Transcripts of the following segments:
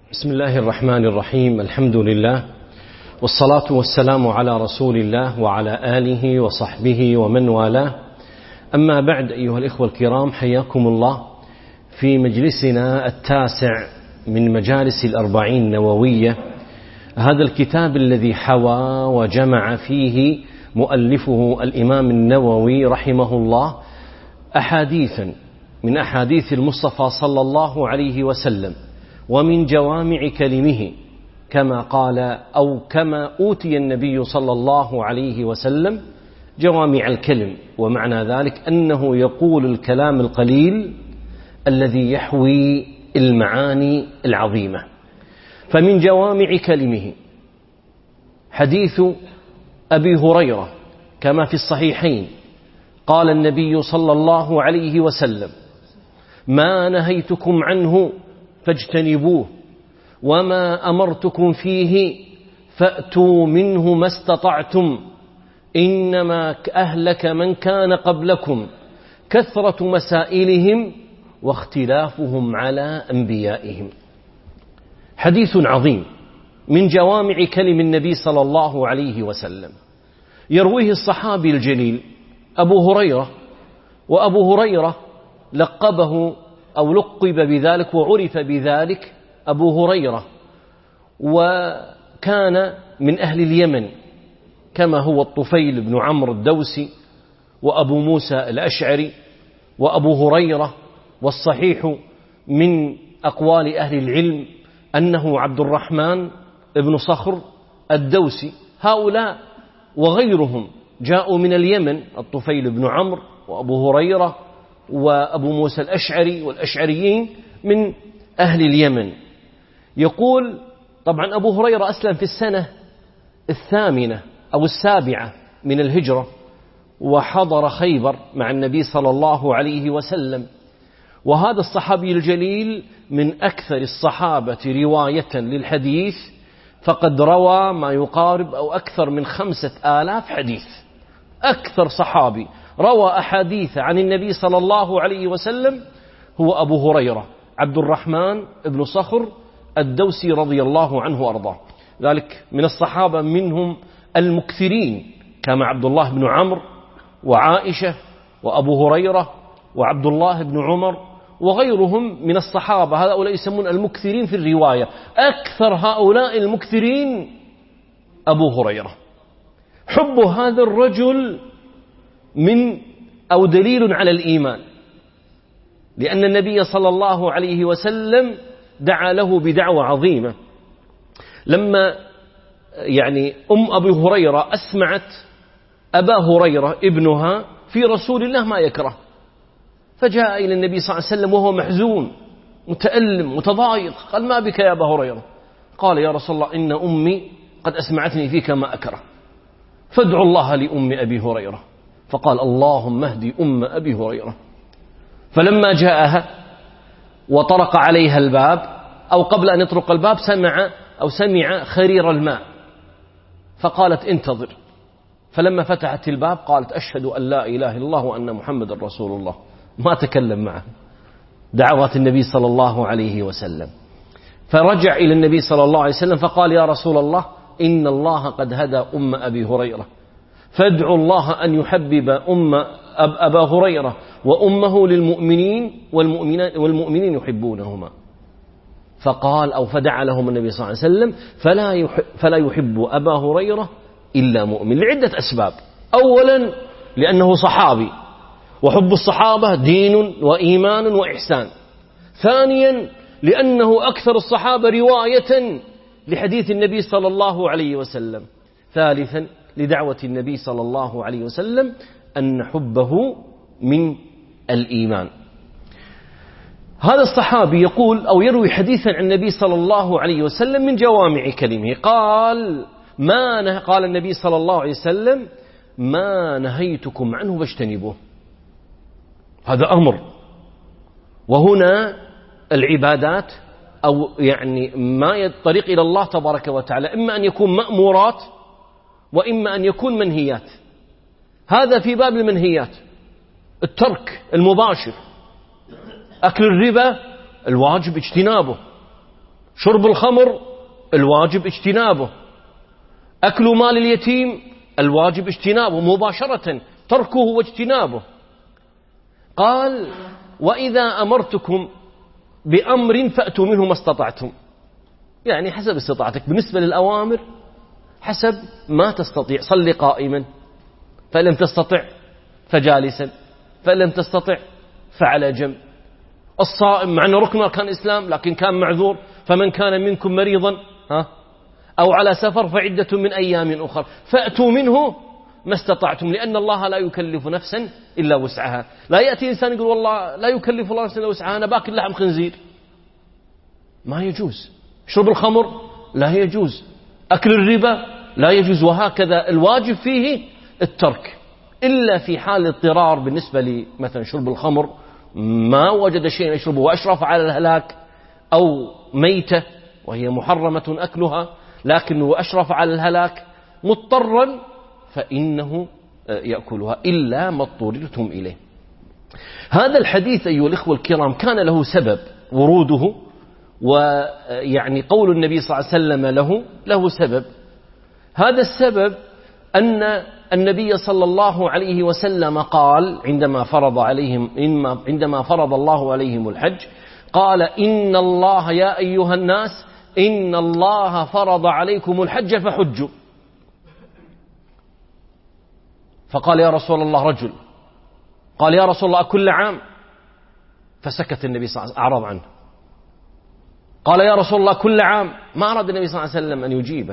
بسم الله الرحمن الرحيم. الحمد لله والصلاة والسلام على رسول الله وعلى آله وصحبه ومن والاه. أما بعد، أيها الإخوة الكرام، حياكم الله في مجلسنا التاسع من مجالس الأربعين النووية، هذا الكتاب الذي حوى وجمع فيه مؤلفه الإمام النووي رحمه الله أحاديثا من أحاديث المصطفى صلى الله عليه وسلم ومن جوامع كلمه، كما قال أو كما أوتي النبي صلى الله عليه وسلم جوامع الكلم، ومعنى ذلك أنه يقول الكلام القليل الذي يحوي المعاني العظيمة. فمن جوامع كلمه حديث أبي هريرة كما في الصحيحين، قال النبي صلى الله عليه وسلم: ما نهيتكم عنه فاجتنبوه، وما أمرتكم فيه فأتوا منه ما استطعتم، إنما أهلك من كان قبلكم كثرة مسائلهم واختلافهم على أنبيائهم. حديث عظيم من جوامع كلم النبي صلى الله عليه وسلم، يرويه الصحابي الجليل أبو هريرة، وأبو هريرة لقبه أو لقب بذلك وعرف بذلك أبو هريرة، وكان من أهل اليمن كما هو الطفيل بن عمرو الدوسي وأبو موسى الأشعري وأبو هريرة. والصحيح من أقوال أهل العلم أنه عبد الرحمن بن صخر الدوسي. هؤلاء وغيرهم جاءوا من اليمن، الطفيل بن عمرو وأبو هريرة وأبو موسى الأشعري والأشعريين من أهل اليمن. يقول طبعا أبو هريرة أسلم في السنة 8 أو 7 من الهجرة، وحضر خيبر مع النبي صلى الله عليه وسلم، وهذا الصحابي الجليل من أكثر الصحابة رواية للحديث، فقد روى ما يقارب أو أكثر من 5000 حديث. أكثر صحابي روى أحاديث عن النبي صلى الله عليه وسلم هو أبو هريرة عبد الرحمن بن صخر الدوسي رضي الله عنه وأرضاه. ذلك من الصحابة منهم المكثرين كما عبد الله بن عمرو وعائشة وأبو هريرة وعبد الله بن عمر وغيرهم من الصحابة، هؤلاء يسمون المكثرين في الرواية. أكثر هؤلاء المكثرين أبو هريرة. حب هذا الرجل من أو دليل على الإيمان، لأن النبي صلى الله عليه وسلم دعا له بدعوة عظيمة. لما أبي هريرة أسمعت أبا هريرة ابنها في رسول الله ما يكره، فجاء إلى النبي صلى الله عليه وسلم وهو محزون متألم متضايق، قال: ما بك يا أبا هريرة؟ قال: يا رسول الله، إن أمي قد أسمعتني فيك ما أكره، فادعوا الله لأم أبي هريرة. فقال: اللهم اهدي أم أبي هريرة. فلما جاءها وطرق عليها الباب، أو قبل أن يطرق الباب سمع خرير الماء، فقالت: انتظر. فلما فتحت الباب قالت: أشهد أن لا إله إلا الله وأن محمد رسول الله. ما تكلم معه، دعوات النبي صلى الله عليه وسلم. فرجع إلى النبي صلى الله عليه وسلم فقال: يا رسول الله، إن الله قد هدى أم أبي هريرة، فادعوا الله أن يحبب أبا هريرة وأمه للمؤمنين والمؤمنين يحبونهما. فقال أو فدعا لهم النبي صلى الله عليه وسلم: فلا يحب أبا هريرة إلا مؤمن، لعدة أسباب. أولا لأنه صحابي، وحب الصحابة دين وإيمان وإحسان. ثانيا لأنه أكثر الصحابة رواية لحديث النبي صلى الله عليه وسلم. ثالثا لدعوة النبي صلى الله عليه وسلم أن حبه من الإيمان. هذا الصحابي يقول أو يروي حديثا عن النبي صلى الله عليه وسلم من جوامع كلمه، قال النبي صلى الله عليه وسلم: ما نهيتكم عنه فاجتنبوه. هذا أمر. وهنا العبادات أو ما الطريق إلى الله تبارك وتعالى إما أن يكون مأمورات وإما أن يكون منهيات. هذا في باب المنهيات، الترك المباشر، أكل الربا الواجب اجتنابه، شرب الخمر الواجب اجتنابه، أكل مال اليتيم الواجب اجتنابه مباشرة، تركه واجتنابه. قال وإذا أمرتكم بأمر فأتوا منه ما استطعتم، يعني حسب استطاعتك. بالنسبة للأوامر حسب ما تستطيع. صل قائما فإن لم تستطع فجالسا فإن لم تستطع فعلى جنب. الصائم مع أنه ركن أركان الإسلام لكن كان معذور، فمن كان منكم مريضا أو على سفر فعدة من أيام أخر، فأتوا منه ما استطعتم، لأن الله لا يكلف نفسا إلا وسعها. لا يأتي إنسان يقول والله لا يكلف الله نفسا إلا وسعها، أنا باكل لحم خنزير، ما يجوز. شرب الخمر لا يجوز، أكل الربا لا يجوز، وهكذا. الواجب فيه الترك إلا في حال اضطرار. بالنسبة لمثلا شرب الخمر ما وجد شيء يشربه وأشرف على الهلاك، أو ميتة وهي محرمة أكلها لكنه أشرف على الهلاك مضطرا، فإنه يأكلها إلا ما اضطررتم إليه. هذا الحديث أيها الإخوة الكرام كان له سبب وروده، ويعني قول النبي صلى الله عليه وسلم له سبب. هذا السبب أن النبي صلى الله عليه وسلم قال عندما فرض الله عليهم الحج، قال إن الله يا أيها الناس إن الله فرض عليكم الحج فحجوا. فقال يا رسول الله رجل، قال يا رسول الله كل عام؟ فسكت النبي صلى الله عليه وسلم، أعرض عنه. قال يا رسول الله كل عام؟ ما أراد النبي صلى الله عليه وسلم أن يجيبه،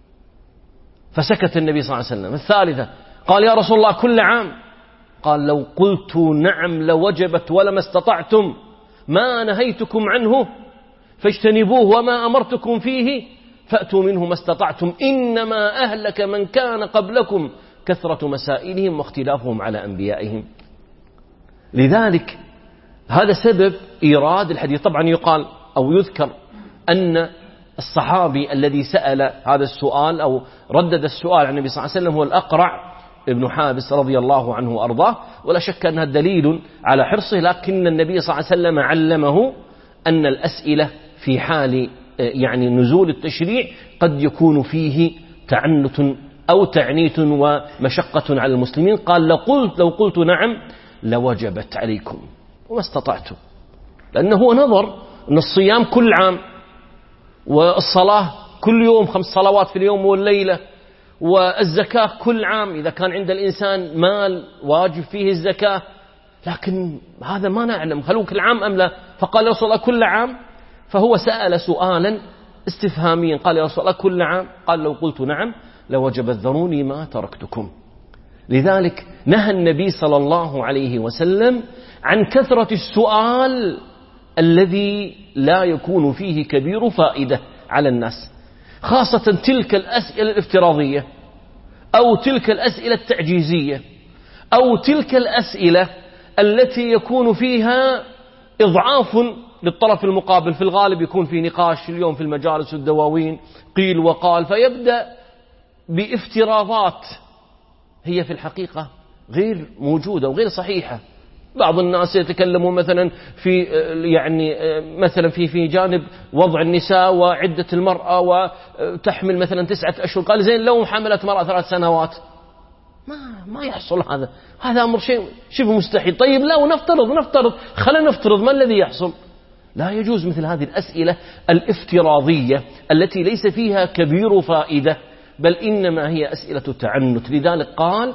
فسكت النبي صلى الله عليه وسلم. الثالثة قال يا رسول الله كل عام؟ قال لو قلت نعم لوجبت ولما استطعتم ما نهيتكم عنه فاجتنبوه وما أمرتكم فيه فأتوا منه ما استطعتم، إنما أهلك من كان قبلكم كثرة مسائلهم واختلافهم على أنبيائهم. لذلك هذا سبب إيراد الحديث. طبعا يقال أو يذكر أن الصحابي الذي سأل هذا السؤال أو ردد السؤال عن النبي صلى الله عليه وسلم هو الأقرع ابن حابس رضي الله عنه وأرضاه، ولا شك أنها دليل على حرصه. لكن النبي صلى الله عليه وسلم علمه أن الأسئلة في حال يعني نزول التشريع قد يكون فيه تعنت أو تعنيت ومشقة على المسلمين. قال لو قلت نعم لوجبت عليكم وما استطعتم، لأنه هو نظر أن الصيام كل عام، والصلاة كل يوم 5 صلوات في اليوم والليلة، والزكاة كل عام إذا كان عند الإنسان مال واجب فيه الزكاة. لكن هذا ما نعلم هل هو كل عام أم لا. فقال يا رسول الله كل عام، فهو سأل سؤالا استفهاميا، قال يا رسول الله كل عام؟ قال لو قلت نعم لوجبت ذروني ما تركتكم. لذلك نهى النبي صلى الله عليه وسلم عن كثرة السؤال الذي لا يكون فيه كبير فائدة على الناس، خاصة تلك الأسئلة الافتراضية أو تلك الأسئلة التعجيزية أو تلك الأسئلة التي يكون فيها إضعاف للطرف المقابل. في الغالب يكون في نقاش اليوم في المجالس والدواوين قيل وقال، فيبدأ بافتراضات هي في الحقيقة غير موجودة وغير صحيحة. بعض الناس يتكلمون مثلا في يعني مثلا في جانب وضع النساء وعدة المرأة وتحمل مثلا 9 أشهر، قال زين لو حملت مرأة 3 سنوات ما يحصل هذا أمر شبه مستحيل. طيب لا، ونفترض خلينا نفترض ما الذي يحصل. لا يجوز مثل هذه الأسئلة الافتراضية التي ليس فيها كبير فائدة، بل إنما هي أسئلة تعنت. لذلك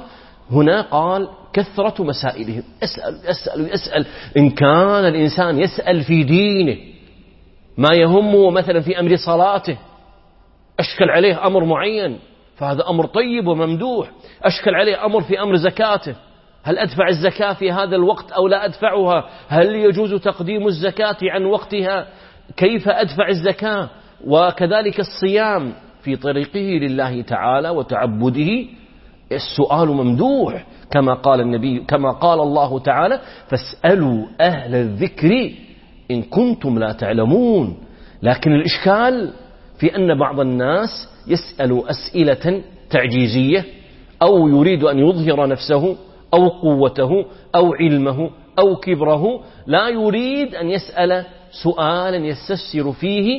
قال كثرة مسائلهم، يسأل. إن كان الإنسان يسأل في دينه ما يهمه مثلا في أمر صلاته، أشكل عليه أمر معين فهذا أمر طيب وممدوح. أشكل عليه أمر في أمر زكاته، هل أدفع الزكاة في هذا الوقت أو لا أدفعها؟ هل يجوز تقديم الزكاة عن وقتها؟ كيف أدفع الزكاة؟ وكذلك الصيام في طريقه لله تعالى وتعبده، السؤال ممدوح كما قال الله تعالى فاسألوا أهل الذكر إن كنتم لا تعلمون. لكن الإشكال في أن بعض الناس يسأل أسئلة تعجيزية، أو يريد أن يظهر نفسه أو قوته أو علمه أو كبره، لا يريد أن يسأل سؤالا يستفسر فيه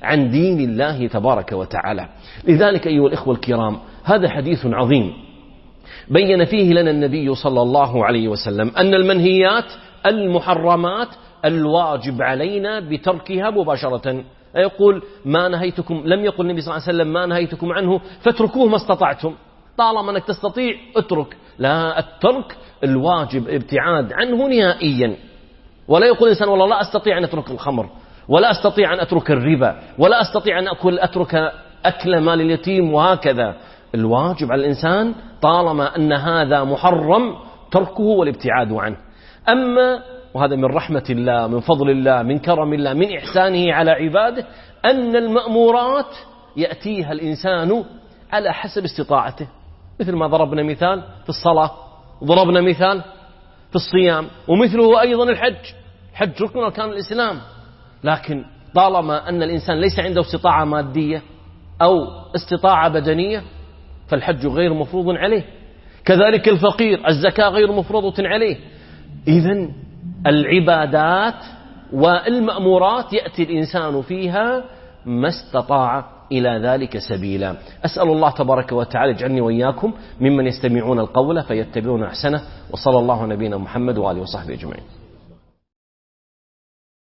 عن دين الله تبارك وتعالى. لذلك أيها الإخوة الكرام، هذا حديث عظيم بين فيه لنا النبي صلى الله عليه وسلم أن المنهيات المحرمات الواجب علينا بتركها مباشرة. يقول ما نهيتكم، لم يقل النبي صلى الله عليه وسلم ما نهيتكم عنه فاتركوه ما استطعتم، طالما أنك تستطيع اترك. لا، الترك الواجب ابتعاد عنه نهائيا. ولا يقول الإنسان والله لا أستطيع أن أترك الخمر، ولا أستطيع أن أترك الربا، ولا أستطيع أن أترك أكل مال اليتيم، وهكذا. الواجب على الإنسان طالما أن هذا محرم تركه والابتعاد عنه. أما وهذا من رحمة الله، من فضل الله، من كرم الله، من إحسانه على عباده، أن المأمورات يأتيها الإنسان على حسب استطاعته، مثل ما ضربنا مثال في الصلاة، وضربنا مثال في الصيام، ومثله أيضا الحج ركن أركان الإسلام. لكن طالما أن الإنسان ليس عنده استطاعة مادية أو استطاعة بدنية فالحج غير مفروض عليه، كذلك الفقير الزكاة غير مفروضة عليه. إذن العبادات والمأمورات يأتي الإنسان فيها ما استطاع إلى ذلك سبيلا. أسأل الله تبارك وتعالى يجعلني وإياكم ممن يستمعون القول فيتبعون أحسنه، وصلى الله على نبينا محمد وآله وصحبه أجمعين.